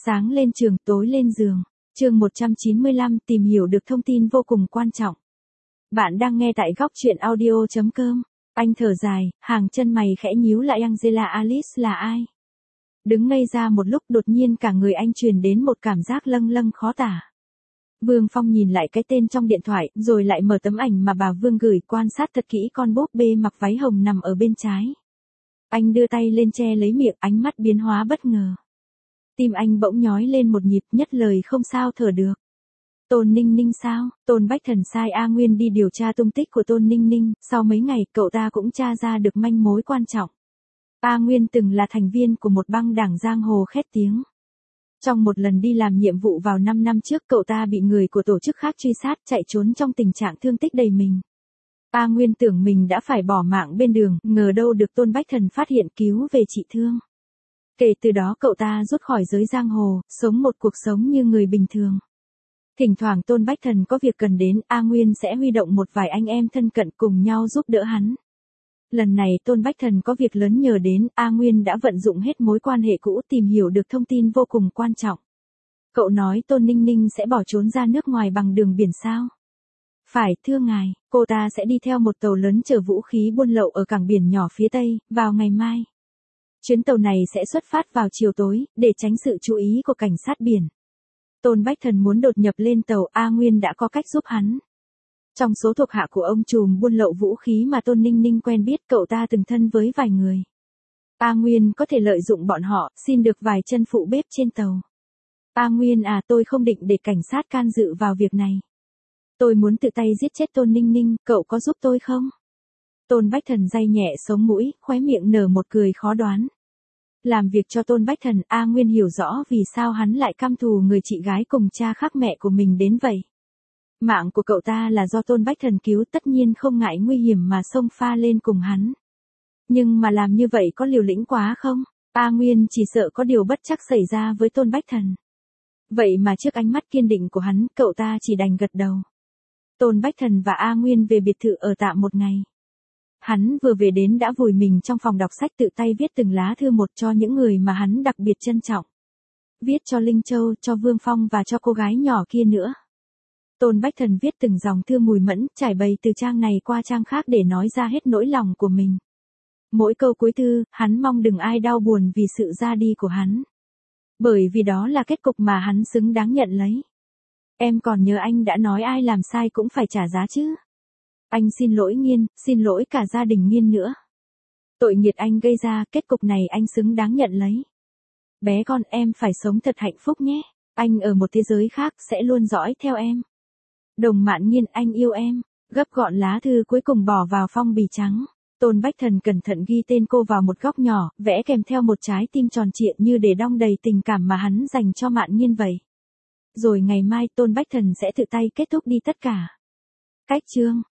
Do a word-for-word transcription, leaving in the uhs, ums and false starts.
Sáng lên trường, tối lên giường. Chương một trăm chín mươi lăm, tìm hiểu được thông tin vô cùng quan trọng. Bạn đang nghe tại góc truyện audio chấm com. Anh thở dài, hàng chân mày khẽ nhíu lại. Angela Alice là ai? Đứng ngây ra một lúc, đột nhiên cả người anh truyền đến một cảm giác lâng lâng khó tả. Vương Phong nhìn lại cái tên trong điện thoại, rồi lại mở tấm ảnh mà bà Vương gửi, quan sát thật kỹ con búp bê mặc váy hồng nằm ở bên trái. Anh đưa tay lên che lấy miệng, ánh mắt biến hóa bất ngờ. Tim anh bỗng nhói lên một nhịp, nhất lời không sao thở được. Tôn Ninh Ninh sao? Tôn Bách Thần sai A Nguyên đi điều tra tung tích của Tôn Ninh Ninh, sau mấy ngày cậu ta cũng tra ra được manh mối quan trọng. A Nguyên từng là thành viên của một băng đảng giang hồ khét tiếng. Trong một lần đi làm nhiệm vụ vào năm năm trước, cậu ta bị người của tổ chức khác truy sát, chạy trốn trong tình trạng thương tích đầy mình. A Nguyên tưởng mình đã phải bỏ mạng bên đường, ngờ đâu được Tôn Bách Thần phát hiện, cứu về trị thương. Kể từ đó cậu ta rút khỏi giới giang hồ, sống một cuộc sống như người bình thường. Thỉnh thoảng Tôn Bách Thần có việc cần đến, A Nguyên sẽ huy động một vài anh em thân cận cùng nhau giúp đỡ hắn. Lần này Tôn Bách Thần có việc lớn nhờ đến, A Nguyên đã vận dụng hết mối quan hệ cũ tìm hiểu được thông tin vô cùng quan trọng. Cậu nói Tôn Ninh Ninh sẽ bỏ trốn ra nước ngoài bằng đường biển sao? Phải, thưa ngài, cô ta sẽ đi theo một tàu lớn chở vũ khí buôn lậu ở cảng biển nhỏ phía Tây, vào ngày mai. Chuyến tàu này sẽ xuất phát vào chiều tối, để tránh sự chú ý của cảnh sát biển. Tôn Bách Thần muốn đột nhập lên tàu, A Nguyên đã có cách giúp hắn. Trong số thuộc hạ của ông trùm buôn lậu vũ khí mà Tôn Ninh Ninh quen biết, cậu ta từng thân với vài người. A Nguyên có thể lợi dụng bọn họ, xin được vài chân phụ bếp trên tàu. A Nguyên à, tôi không định để cảnh sát can dự vào việc này. Tôi muốn tự tay giết chết Tôn Ninh Ninh, cậu có giúp tôi không? Tôn Bách Thần day nhẹ sống mũi, khóe miệng nở một cười khó đoán. Làm việc cho Tôn Bách Thần, A Nguyên hiểu rõ vì sao hắn lại căm thù người chị gái cùng cha khác mẹ của mình đến vậy. Mạng của cậu ta là do Tôn Bách Thần cứu, tất nhiên không ngại nguy hiểm mà xông pha lên cùng hắn. Nhưng mà làm như vậy có liều lĩnh quá không? A Nguyên chỉ sợ có điều bất trắc xảy ra với Tôn Bách Thần. Vậy mà trước ánh mắt kiên định của hắn, cậu ta chỉ đành gật đầu. Tôn Bách Thần và A Nguyên về biệt thự ở tạm một ngày. Hắn vừa về đến đã vùi mình trong phòng đọc sách, tự tay viết từng lá thư một cho những người mà hắn đặc biệt trân trọng. Viết cho Linh Châu, cho Vương Phong và cho cô gái nhỏ kia nữa. Tôn Bách Thần viết từng dòng thư mùi mẫn, trải bày từ trang này qua trang khác để nói ra hết nỗi lòng của mình. Mỗi câu cuối thư, hắn mong đừng ai đau buồn vì sự ra đi của hắn. Bởi vì đó là kết cục mà hắn xứng đáng nhận lấy. Em còn nhớ anh đã nói ai làm sai cũng phải trả giá chứ. Anh xin lỗi Nghiên, xin lỗi cả gia đình Nghiên nữa. Tội nghiệt anh gây ra, kết cục này anh xứng đáng nhận lấy. Bé con, em phải sống thật hạnh phúc nhé. Anh ở một thế giới khác sẽ luôn dõi theo em. Đồng Mạn Nghiên, anh yêu em. Gấp gọn lá thư cuối cùng bỏ vào phong bì trắng. Tôn Bách Thần cẩn thận ghi tên cô vào một góc nhỏ, vẽ kèm theo một trái tim tròn trịa như để đong đầy tình cảm mà hắn dành cho Mạn Nghiên vậy. Rồi ngày mai Tôn Bách Thần sẽ tự tay kết thúc đi tất cả. Cách chương